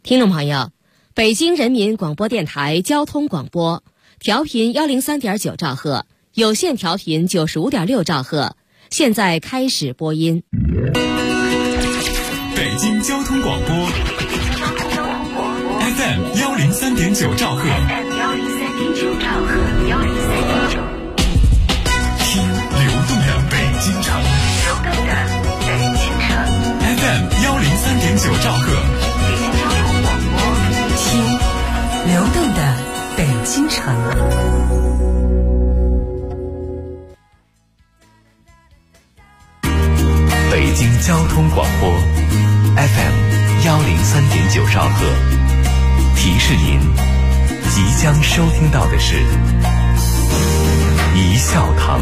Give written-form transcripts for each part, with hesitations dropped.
听众朋友，北京人民广播电台交通广播，调频103.9兆赫，有线调频95.6兆赫，现在开始播音。 北京交通广播 FM 103.9兆赫，听流动的北京城，FM 103.9兆赫， 听流动的北京城。 北京交通广播 FM 103.9兆赫，提示您即将收听到的是一笑堂。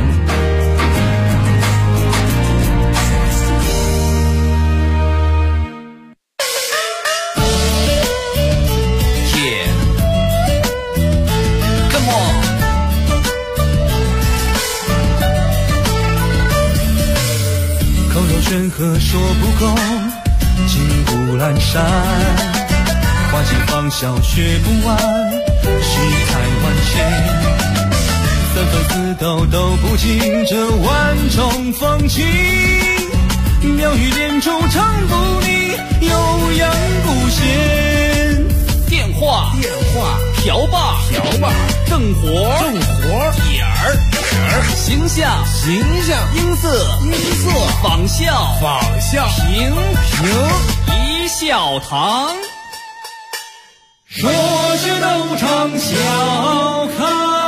任何说不够，金不阑珊，花季芳笑却不完，世态万千，三分四斗都不尽这万种风情，妙语连珠唱不腻，悠扬不闲。 电话瓢把正活点儿形象音色仿效评一笑堂， 说学逗唱笑开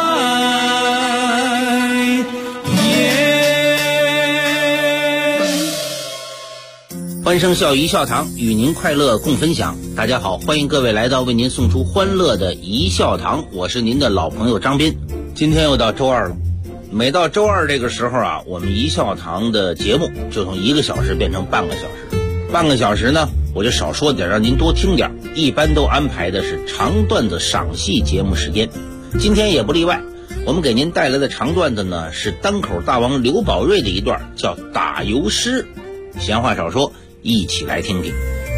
欢声笑语一笑堂，与您快乐共分享。大家好，欢迎各位来到为您送出欢乐的一笑堂，我是您的老朋友张斌。今天又到周二了，每到周二这个时候啊，我们一笑堂的节目就从1个小时变成半个小时。半个小时呢，我就少说点，让您多听点。一般都安排的是长段子赏析节目时间，今天也不例外。我们给您带来的长段子呢，是单口大王刘宝瑞的一段，叫打油诗。闲话少说，一起来听听。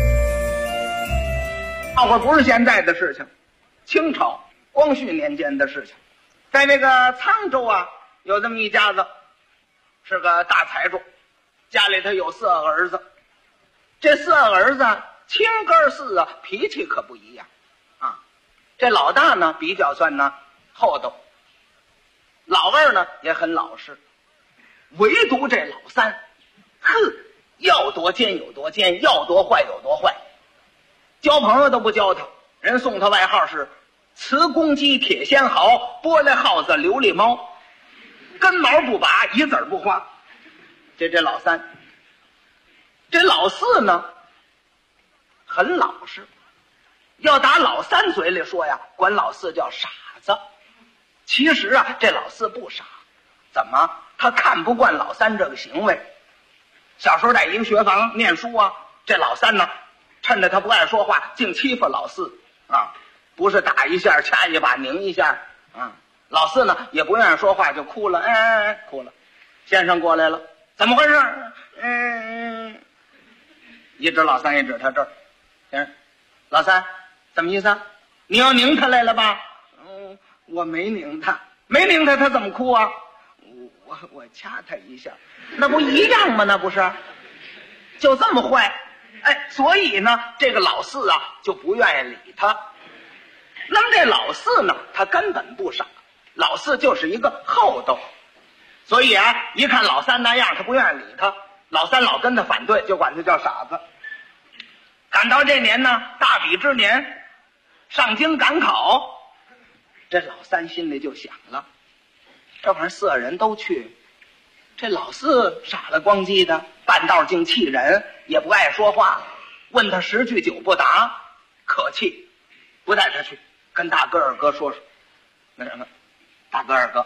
闹会不是现在的事情，清朝光绪年间的事情。在那个沧州啊，有这么一家子，是个大财主，家里头有4个儿子。这4个儿子亲哥4啊，脾气可不一样啊。这老大呢比较算呢厚道，老二呢也很老实，唯独这老三，要多奸有多奸，要多坏有多坏，交朋友都不交他，人送他外号是雌公鸡、铁仙毫、玻璃耗子、琉璃猫，根毛不拔，一子儿不花。这老三。这老4呢很老实，要打老3嘴里说呀，管老4叫傻子。其实啊，这老4不傻，怎么他看不惯老3这个行为。小时候在一个学房念书啊，这老3呢趁着他不爱说话，净欺负老4啊，不是打一下掐一把拧一下啊。老4呢也不愿意说话，就哭了，哭了。先生过来了，怎么回事？一指老3，一指他这儿。先生，老3怎么意思？你要拧他来了吧？我没拧他，他怎么哭啊？我掐他一下，那不一样吗？那不是，就这么坏。所以呢，这个老4啊就不愿意理他。那么这老4呢，他根本不傻，老4就是一个厚道，所以啊，一看老3那样，他不愿意理他。老3老跟他反对，就管他叫傻子。赶到这年呢，大比之年，上京赶考，这老3心里就想了，这玩意儿4个人都去，这老4傻了咣叽的，半道竟气人，也不爱说话，问他10句9不答，可气，不带他去，跟大哥二哥说说。那什么，大哥二哥，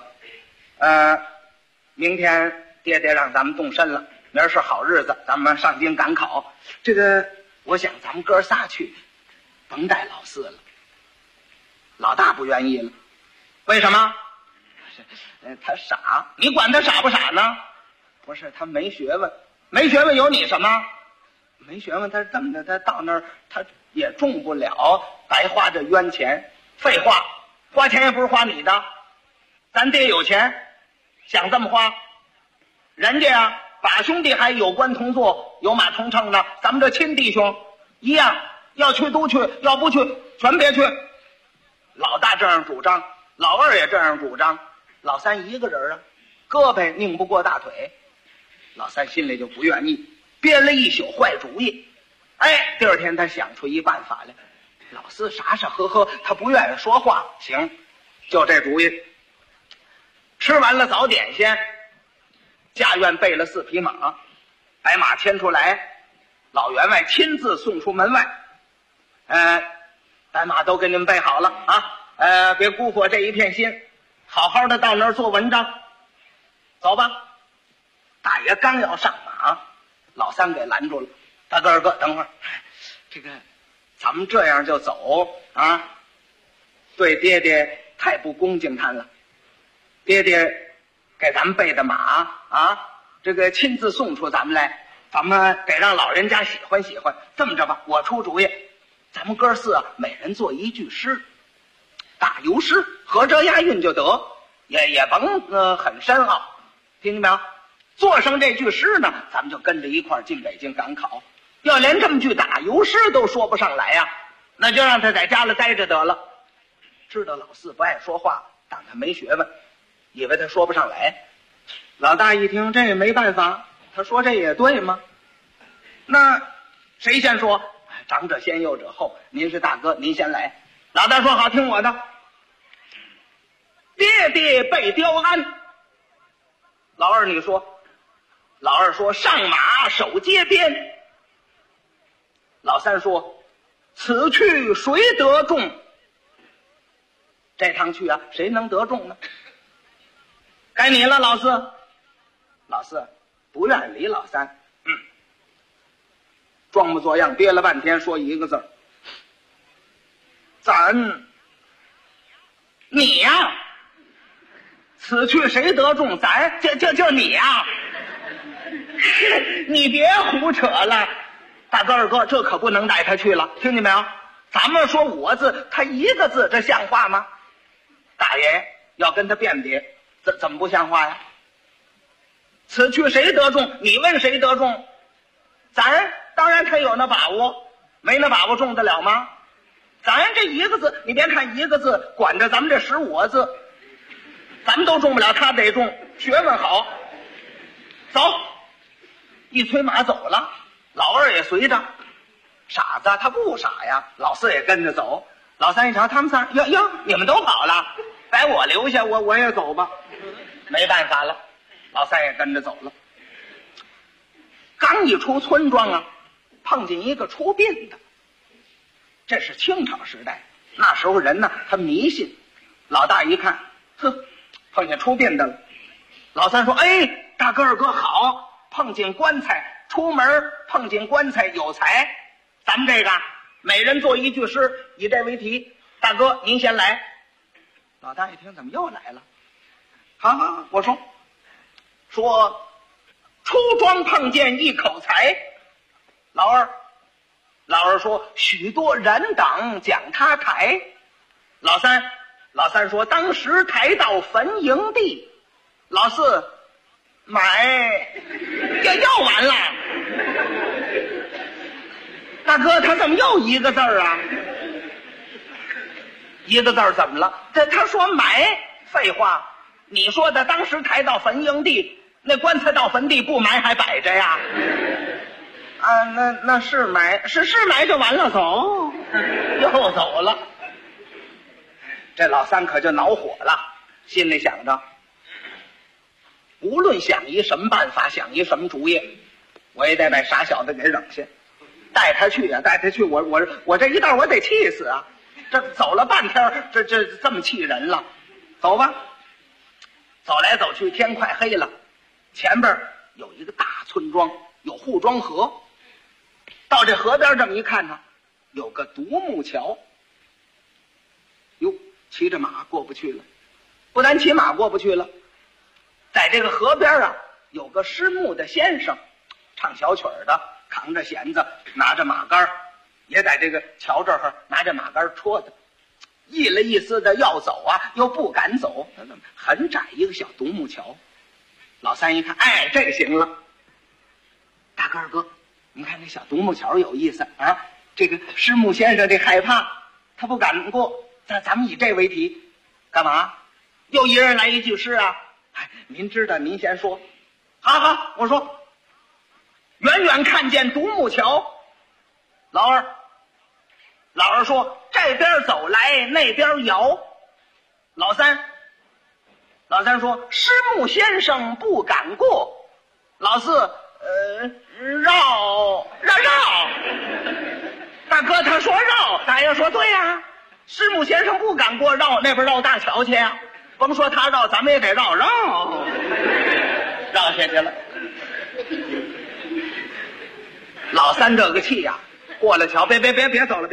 明天爹爹让咱们动身了，明儿是好日子，咱们上京赶考。这个我想咱们哥仨去，甭带老4了。老大不愿意了，为什么？他傻，你管他傻不傻呢？不是，他没学问，没学问有你什么？ 没学问，他这么的，他到那儿他也中不了，白花这冤钱。废话，花钱也不是花你的，咱爹有钱，想这么花。人家啊，把兄弟还有官同坐，有马同乘呢，咱们这亲弟兄一样，要去都去，要不去全别去。老大这样主张，老二也这样主张，老三一个人啊，胳膊拧不过大腿。老三心里就不愿意，编了一宿坏主意。哎，第二天他想出一办法来。老四傻傻呵呵，他不愿意说话。行，就这主意。吃完了早点心，家院备了4匹马，白马牵出来，老员外亲自送出门外。白马都给你们备好了啊！别辜负我这一片心，好好的到那儿做文章。走吧。大爷刚要上马，老三给拦住了。大哥二哥，等会儿，这个咱们这样就走啊，对爹爹太不恭敬他了。爹爹给咱们备的马啊，这个亲自送出咱们来，咱们得让老人家喜欢喜欢。这么着吧，我出主意，咱们哥4每人做一句诗，打油诗，合辙押韵就得，也甭很深奥，听见没有？做上这句诗呢，咱们就跟着一块儿进北京赶考。要连这么句打油诗都说不上来呀，那就让他在家里待着得了。知道老四不爱说话，当他没学问，以为他说不上来。老大一听，这也没办法，他说这也对吗？那谁先说？长者先，幼者后，您是大哥，您先来。老大说好，听我的。爹爹备雕鞍。老二你说。老二说上马手接鞭。老三说此去谁得中？这趟去啊，谁能得中呢？该你了，老四。老四不愿意理老三，装模作样憋了半天，说一个字儿：咱。你呀，此去谁得中？咱就你呀。你别胡扯了，大哥二哥，这可不能带他去了，听见没有？咱们说5个字，他1个字，这像话吗？大爷要跟他辩别，怎么不像话呀？此去谁得中？你问谁得中？咱当然他有那把握，没那把握中得了吗？咱这1个字，你别看1个字，管着咱们这15个字，咱们都中不了，他得中，学问好。走，一催马走了，老二也随着。傻子他不傻呀，老四也跟着走。老三一瞧，他们仨，哟，你们都跑了，把我留下，我也走吧。没办法了，老三也跟着走了。刚一出村庄啊，碰见一个出殡的。这是清朝时代，那时候人呢，他迷信。老大一看，碰见出殡的了。老三说：“哎，大哥二哥好，碰见棺材，出门碰见棺材有财。咱们这个每人做一句诗，以这为题。大哥您先来。”老大一听，怎么又来了？好，我说出庄碰见一口财。老二说许多人等讲他抬。老三说当时抬到坟营地。老四买又完了。大哥他怎么又一个字啊？一个字怎么了？他说埋，废话，你说的当时抬到坟营地，那棺材到坟地不埋还摆着呀？啊，那是埋，是埋就完了，走，又走了。这老三可就恼火了，心里想着，无论想一什么办法，想一什么主意，我也得把傻小子给扔下，带他去呀，带他去，我这一道我得气死啊！这走了半天，这么气人了，走吧。走来走去，天快黑了，前边有一个大村庄，有护庄河。到这河边这么一看呢，有个独木桥。哟，骑着马过不去了，不但骑马过不去了，在这个河边啊，有个失目的先生，唱小曲的， 扛着弦子，拿着马杆，也在这个桥这儿拿着马杆戳的，一了一丝的要走啊，又不敢走，很窄一个小独木桥。老三一看，哎，这个行了。大哥二哥，你看这小独木桥有意思啊！这个师母先生这害怕，他不敢过，咱们以这为题，干嘛？又一人来一句诗啊！哎，您知道您先说。好，我说。远远看见独木桥，老二说这边走来那边摇。老三说师母先生不敢过。老四绕。大哥他说绕，大爷说对呀，师母先生不敢过，绕那边绕大桥去呀。甭说他绕，咱们也得绕下去了。老三这个气呀，过了桥，别走了，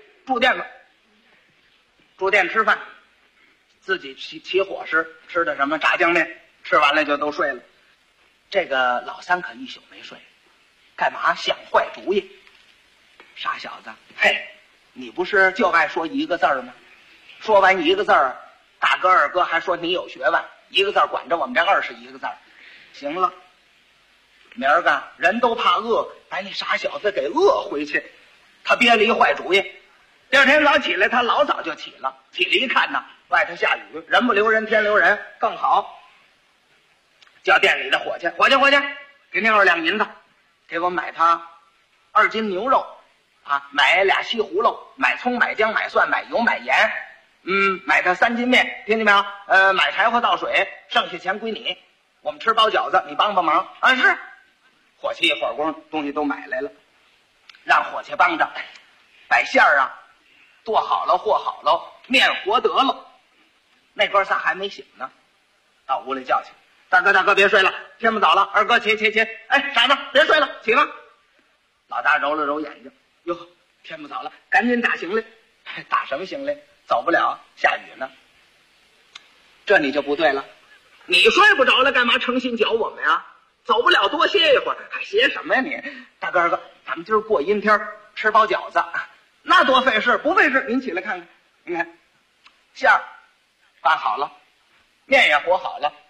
住店吃饭，自己起伙食，吃的什么炸酱面，吃完了就都睡了。这个老三可一宿没睡，干嘛想坏主意？傻小子，嘿，你不是就爱说一个字吗？说完一个字儿，大哥二哥还说你有学问，一个字管着我们这21个字。行了，明儿个人都怕饿，把你傻小子给饿回去。他憋了一坏主意。第二天早起来，他老早就起了一看呢，外头下雨，人不留人天留人，更好。叫店里的伙计，给那2两银子，给我买他2斤牛肉啊，买2西葫芦，买葱买姜买蒜买油买盐，买他3斤面，听见没有？买柴火倒水，剩下钱归你。我们吃包饺子，你帮忙啊！是。伙计一会儿功夫东西都买来了，让伙计帮着把馅儿啊剁好了和好了，面和得了。那哥仨还没醒呢，到屋里叫去，大哥别睡了，天不早了，二哥起，哎，傻子别睡了，起吧。老大揉了揉眼睛，哟，天不早了，赶紧打行李。打什么行李？走不了，下雨呢。这你就不对了，你睡不着了，干嘛诚心搅我们呀？走不了，多歇一会儿。还歇什么呀你？大哥二哥，咱们今儿过阴天，吃包饺子，那多费事。不费事，您起来看看。你看，馅儿拌好了，面也和好了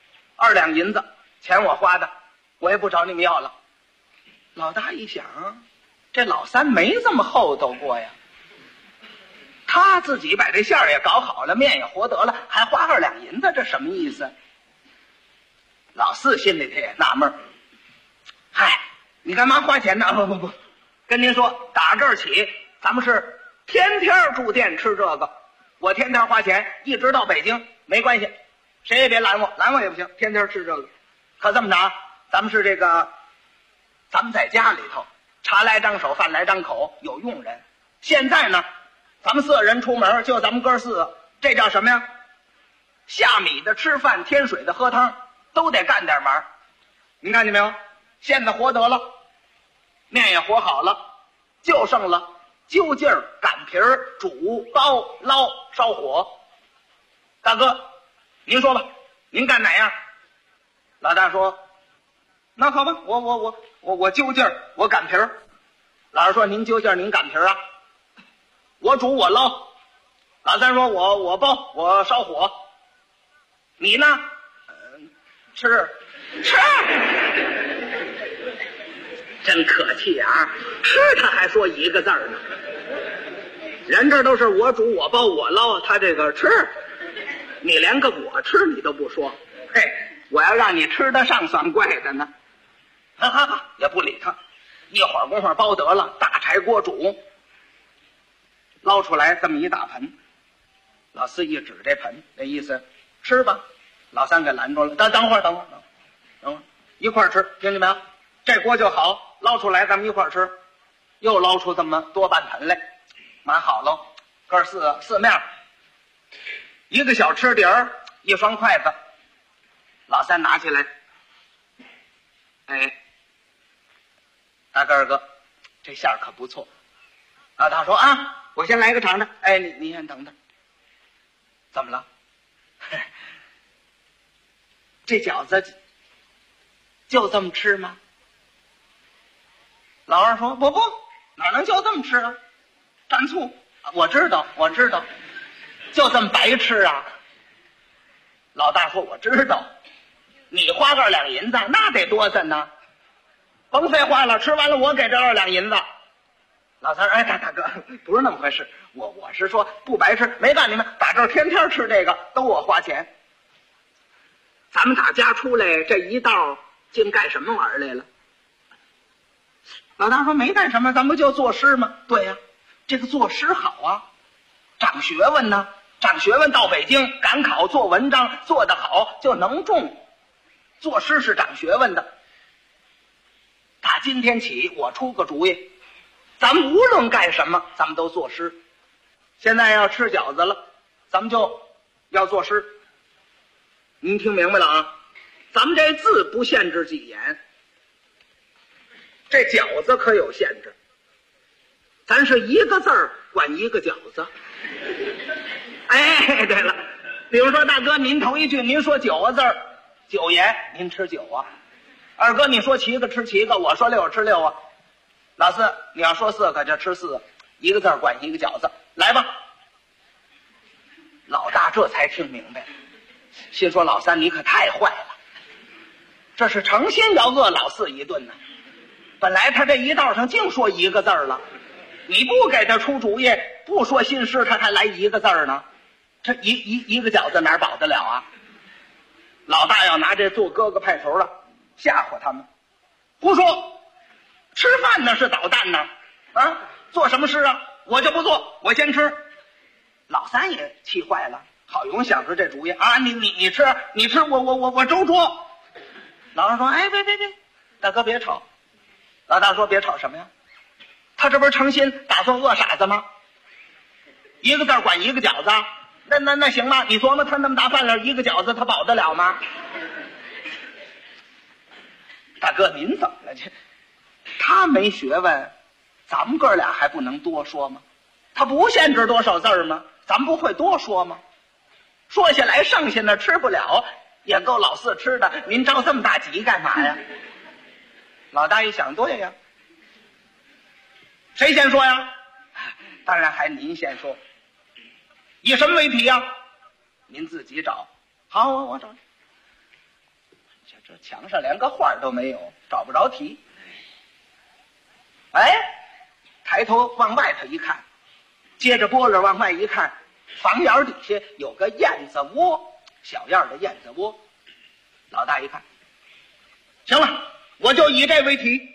，2两银子，钱我花的，我也不找你们要了。老大一想，这老三没这么厚道过呀，他自己把这馅儿也搞好了，面也和得了，还花2两银子，这什么意思？老四心里他也纳闷，嗨，你干嘛花钱呢？不，跟您说，打这儿起，咱们是天天住店吃这个，我天天花钱，一直到北京没关系，谁也别拦我也不行，天天吃这个。可这么着，咱们是这个，咱们在家里头茶来张手，饭来张口，有佣人。现在呢，咱们4人出门，就咱们哥4个，这叫什么呀？下米的吃饭，添水的喝汤，都得干点忙。您看见没有？馅子和得了，面也和好了，就剩了揪劲儿、擀皮儿、煮、包、捞、烧火。大哥，您说吧，您干哪样？老大说：“那好吧，我揪劲儿，我擀皮儿。”老二说：“您揪劲儿，您擀皮儿啊？”我煮我捞。老三说：“我包，我烧火。”你呢？吃。真可气啊！吃他还说一个字儿呢。人这都是我煮我包我捞，他这个吃，你连个我吃你都不说。嘿，我要让你吃得上算怪的呢。哈，也不理他。一会儿功夫包得了，大柴锅煮，捞出来这么一大盆。老四一指这盆，那意思吃吧。老三给拦住了，等会儿，一块儿吃，听见没有？这锅就好，捞出来咱们一块儿吃。又捞出这么多半盆来，码好喽，哥4面，一个小吃碟儿，一双筷子。老三拿起来，哎，大哥二哥，这馅儿可不错。老大说啊，我先来个尝尝。哎，你先等等。怎么了？这饺子就这么吃吗？ 老二说不，哪能就这么吃啊？蘸醋，我知道，就这么白吃啊。老大说我知道，你花2两银子，那得多森呢。甭废话了，吃完了我给这2两银子。老三说大哥，不是那么回事，我是说不白吃，没干你们打这儿天天吃这个，都我花钱。咱们打家出来这一道竟干什么玩意儿来了？老大说没干什么，咱不就作诗吗？对呀，这个作诗好啊，长学问呢，长学问到北京赶考做文章，做得好就能中。作诗是长学问的。打今天起我出个主意，咱们无论干什么咱们都作诗。现在要吃饺子了，咱们就要作诗。您听明白了啊？咱们这字不限制几言，这饺子可有限制，咱是一个字儿管一个饺子。哎，对了，比如说大哥您头一句您说9个字儿，9言，您吃9啊。二哥你说7个吃7个，我说6吃6啊。老四你要说4个就吃4个，一个字儿管一个饺子，来吧。老大这才听明白，心说老三你可太坏了，这是诚心要饿老四一顿呢。本来他这一道上净说一个字儿了，你不给他出主意，不说新诗，他还来一个字儿呢，这一个饺子哪保得了啊？老大要拿这做哥哥派头了，吓唬他们，胡说，吃饭呢是捣蛋呢，啊，做什么诗啊？我就不做，我先吃。老三也气坏了，好容易想出这主意啊！你吃，我周桌。老二说：“哎，别，大哥别吵。”老大说：“别吵什么呀？他这不是诚心打算饿傻子吗？一个字管一个饺子，那行吗？你琢磨他那么大饭量，一个饺子他饱得了吗？”大哥，您怎么了？他没学问，咱们哥俩还不能多说吗？他不限制多少字儿吗？咱们不会多说吗？说下来剩下的吃不了，也够老四吃的，您着这么大急干嘛呀？老大一想，对呀，谁先说呀？当然还您先说。以什么为题呀？您自己找。好，我找。这墙上连个画都没有，找不着题。哎，抬头往外头一看，接着波了往外一看，房檐底下有个燕子窝，小样的燕子窝。老大一看，行了，我就以这为题。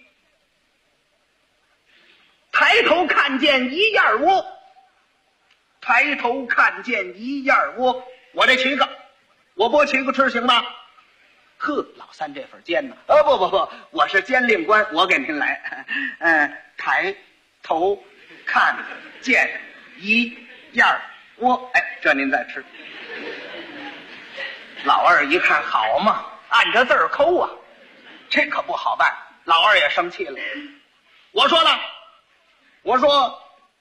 抬头看见一燕窝，抬头看见一燕窝，我这7个，我剥7个吃行吗？呵，老三这份尖呢？不，我是监令官，我给您来。抬头看见一燕窝，哎，这您再吃。老二一看，好嘛，按着字儿抠啊，这可不好办。老二也生气了，我说了，我说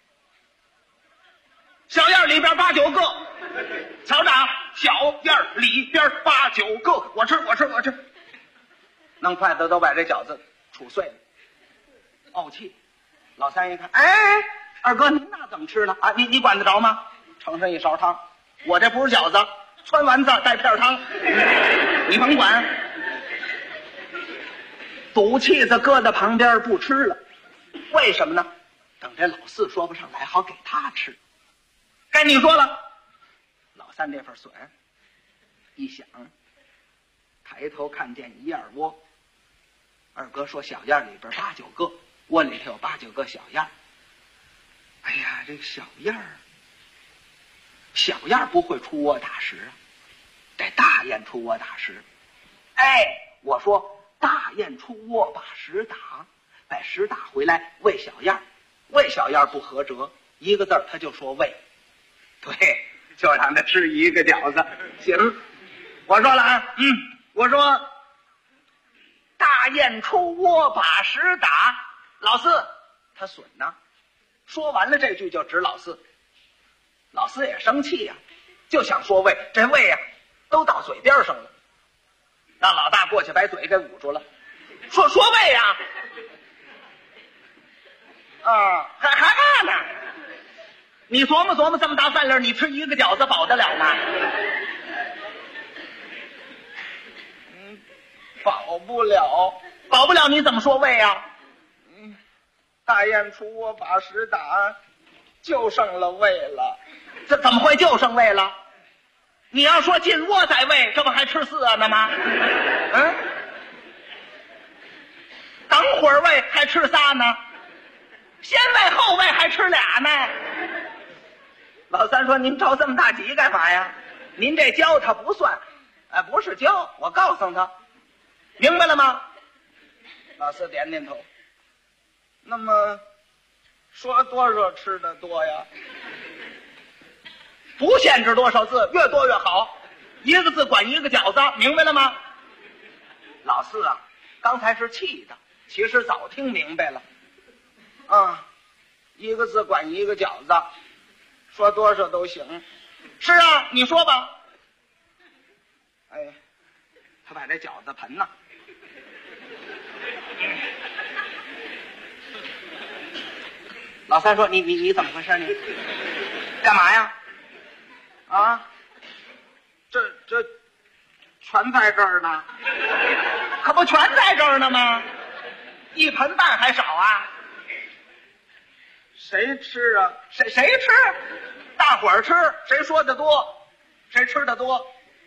小燕里边8、9个，曹长，小燕里边8、9个，我吃，弄筷子都把这饺子杵碎了，怄气。老三一看，哎，二哥您那怎么吃呢？啊，你管得着吗？盛上一勺汤，我这不是饺子，汆丸子带片汤，你甭管。赌气子搁在旁边不吃了，为什么呢？等这老四说不上来，好给他吃。该你说了。老三这份损，一想，抬头看见一燕窝，二哥说小燕里边8、9个，窝里头有8、9个小燕。哎呀，这个小燕不会出窝打食啊，得大雁出窝打食。哎，我说大雁出窝把食打，把食打回来喂小燕，喂小燕不合辙，一个字儿他就说喂。对，就让他吃一个饺子。行，我说了啊，我说大雁出窝把食打，老四他损呢。说完了这句就指老四，老四也生气呀，就想说喂，这喂呀都到嘴边上了，让老大过去把嘴给捂住了，说喂呀， 啊，还嘛呢？你琢磨琢磨，这么大饭量，你吃一个饺子饱得了吗？饱不了，饱不了，你怎么说胃啊？大雁出窝把屎打，就剩了胃了。这怎么会就剩胃了？你要说进窝在胃，这不还吃4呢吗？等会儿胃还吃仨呢，先胃后胃还吃俩呢。老三说：“您着这么大急干嘛呀？您这教他不算，不是教，我告诉他，明白了吗？”老四点点头。那么，说多少吃的多呀？不限制多少字，越多越好，一个字管一个饺子，明白了吗？老四啊，刚才是气的，其实早听明白了。一个字管一个饺子，说多少都行。是啊，你说吧。他把这饺子盆呢，老三说：“你怎么回事？你干嘛呀？这全在这儿呢，可不全在这儿呢吗？1盆半还少啊？谁吃啊？谁吃？大伙儿吃，谁说的多，谁吃的多。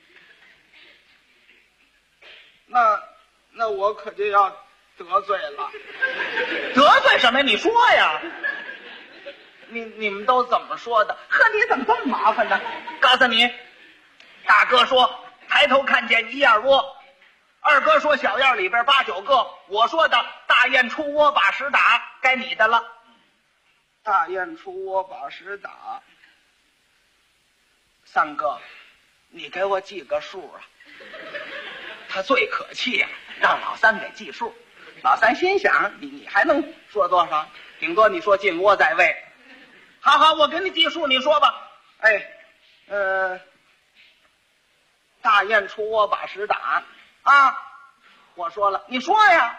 那我可就要得罪了。得罪什么呀？你说呀。你们都怎么说的？呵，你怎么这么麻烦呢？告诉你，大哥说抬头看见1燕窝，二哥说小燕里边8、9个，我说的大雁出窝把屎打，该你的了。大雁出窝把屎打，三哥，你给我记个数啊。他最可气呀，让老三给记数。老三心想，你还能说多少？顶多你说进窝在胃。好，我给你记数，你说吧。大雁出窝把屎打啊！我说了，你说呀。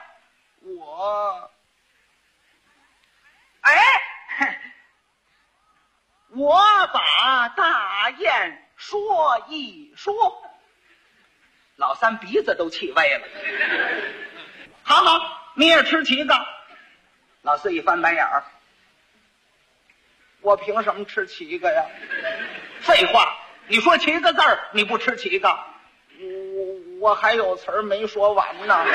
我把大雁说一说。老三鼻子都气歪了。好，你也吃7个。老四一翻白眼儿。我凭什么吃7个呀？废话，你说7个字儿，你不吃7个？我还有词儿没说完呢。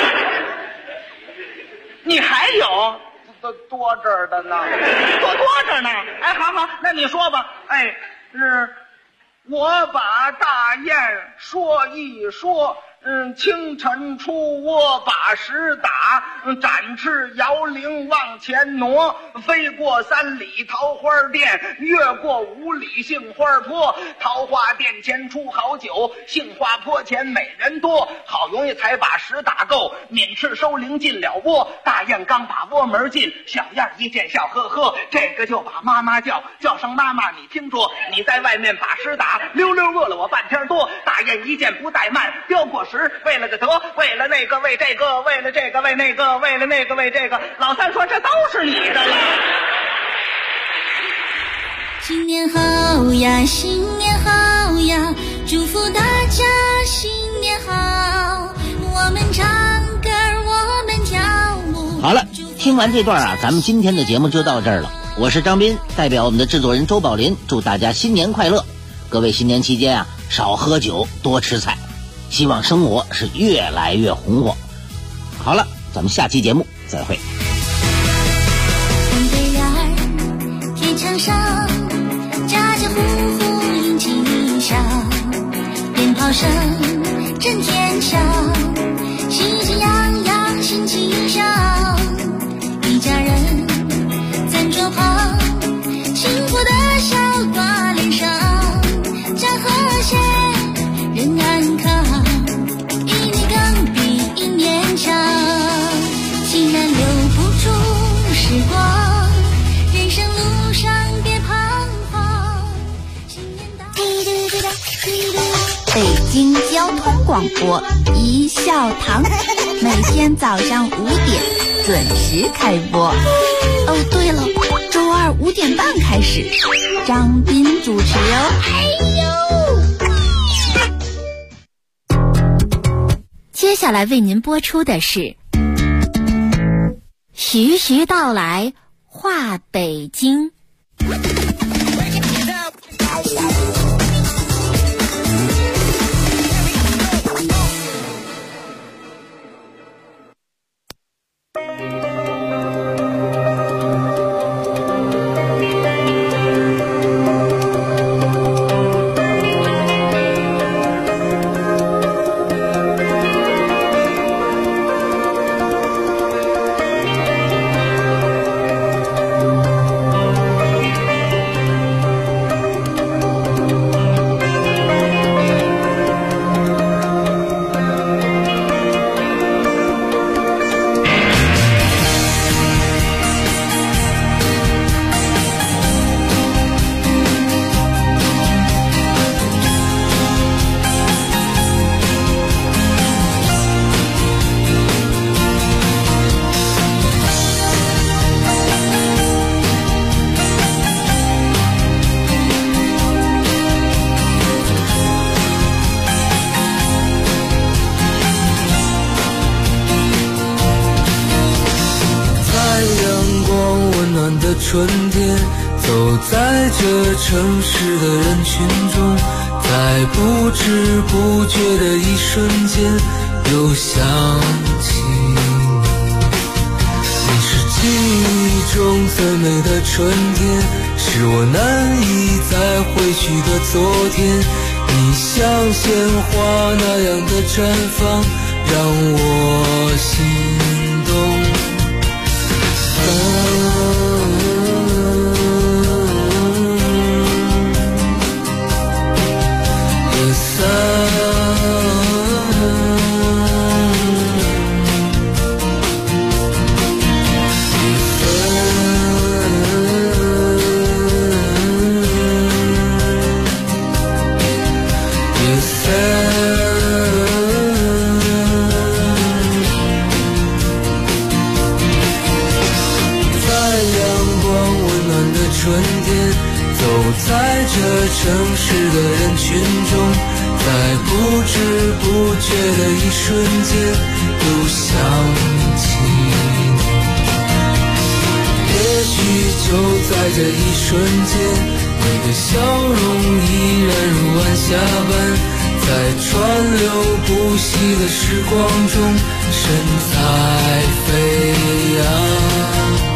你还有多这儿的呢？多着呢。好，那你说吧。是我把大雁说一说。清晨出窝把屎打，展翅摇铃往前挪，飞过3里桃花店，越过5里杏花坡。桃花店前出好酒，杏花坡前美人多。好容易才把屎打够，抿翅收铃进了窝。大雁刚把窝门进，小燕一见笑呵呵，这个就把妈妈叫声妈妈，你听着，你在外面把屎打，溜溜饿了我半天多。大雁一见不怠慢，飙过时，为了个得，为了那个为这个，为了这个为那个，为了那个为这个。老三说这都是你的了。 新年好呀，新年好呀，祝福大家新年好。我们唱歌，我们跳舞。 好了，听完这段啊，咱们今天的节目就到这儿了。我是张斌，代表我们的制作人周宝林，祝大家新年快乐。各位新年期间啊，少喝酒，多吃菜。希望生活是越来越红火。好了，咱们下期节目再会。 红对联儿贴墙上，家家户户迎吉祥，鞭炮声震天响，喜气洋洋新气象。一家人餐桌旁，幸福的笑挂脸上，家和谐人安康，竟然留不住时光，人生路上别彷徨。 北京交通广播一笑堂，每天早上5点准时开播。哦对。 开始，张斌主持接下来为您播出的是徐徐道来话北京。 春天，走在这城市的人群中，在不知不觉的一瞬间，又想起你是记忆中最美的春天，是我难以再回去的昨天。你像鲜花那样的绽放，让我心动。在这城市的人群中，在不知不觉的一瞬间，又想起你。也许就在这一瞬间，你的笑容依然如晚霞般，在川流不息的时光中，神采飞扬。